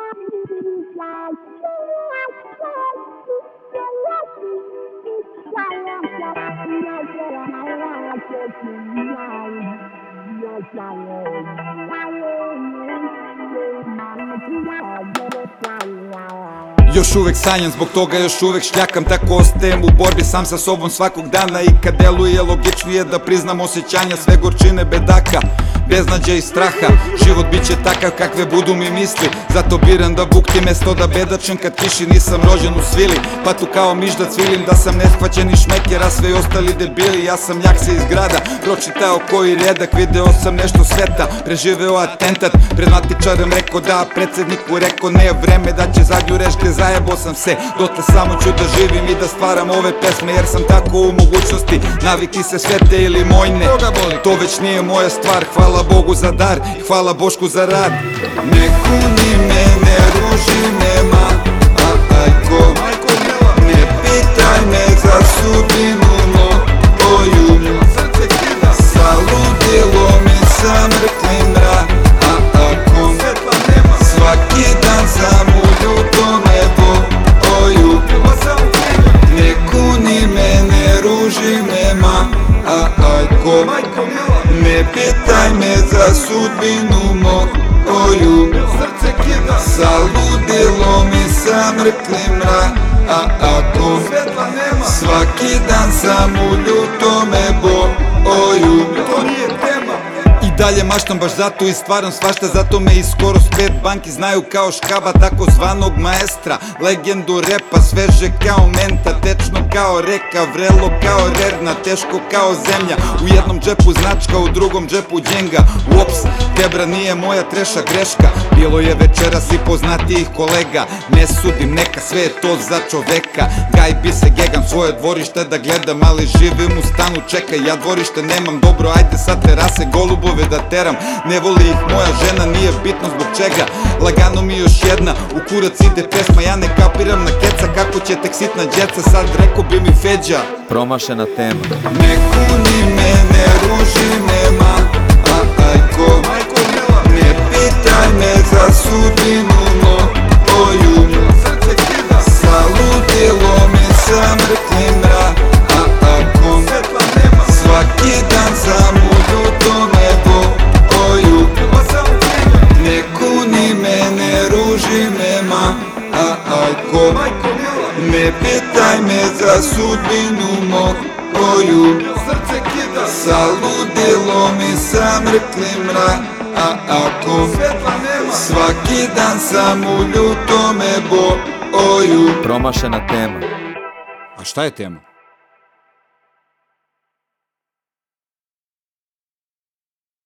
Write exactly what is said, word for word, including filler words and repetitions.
Još uvek sanjam, zbog toga još uvek šljakam. Tako ostajem u borbi sam sa sobom svakog dana. I kad deluje logičnije da priznam osjećanja, sve gorčine bedaka, beznađa i straha. Život bit će takav kakve budu mi misli, zato biram da buktim mesto da bedačem kad kiši. Nisam rođen u svili, pa tu kao miš da cvilim. Da sam neshvaćeni šmeker, a sve ostali debili. Ja sam jakse iz grada, pročitao koji redak. Video sam nešto sveta, preživeo atentat. Pred matičarem rekao da, predsedniku rekao ne. Vreme da će zadnju reške, zajebao sam se. Dotle samo ću da živim i da stvaram ove pesme, jer sam tako u mogućnosti. Naviki se svete ili mojne, to već nije moja stvar. Hvala Bogu za dar i hvala Bošku za rad. Ne kuni me, ne ruži me, ma, a ajko. Ne pitaj me za sudbinu moju. Sa ludilom i sa mrtvim mra, a ako. Svaki dan sam u ljutom boju. Ne kuni me, ne ruži me, ma, a ajko. Ne pitaj me za sudbinu moju. Sa ludilom i sa mrtvim mra, a ako. Svaki dan sam u ljutome boju. I dalje maštam baš zato i stvaram svašta. Zato me i skoro s pet banki znaju kao Škaba, tako zvanog maestra. Legendu repa, sveže kao menta, tečno kao reka, vrelo kao rerna, teško kao zemlja. U jednom džepu značka, u drugom džepu dženga. Uops, tebra nije moja treša greška. Bilo je večeras i poznatijih kolega. Ne sudim, neka, sve je to za čoveka. Gajbi se, gegam svoje dvorište da gledam, ali živim u stanu, čekaj, ja dvorište nemam. Dobro, ajde sa terase golubove da teram. Ne voli ih moja žena, nije bitno zbog čega. Lagano mi još jedna, u kurac ide pesma. Ja ne kapiram na keca, kako će tek sitna djeca. Sad reko bi mi Feđa, promašena tema. Ne kuni me, ne ruži me, ma, a ajko. Ne pitaj me za sudbinu moju. Sa ludilom i sa mrtvim mra, a ako. Svaki dan sam u ljutome boju. Ne kuni me, ne ruži me, ma, a ajko. Ne pitaj me za sudbinu moju. Sa ludilom i sa mrtvim mra, a ako. Svaki dan sam u ljutome boju. Promašena tema. A šta je tema?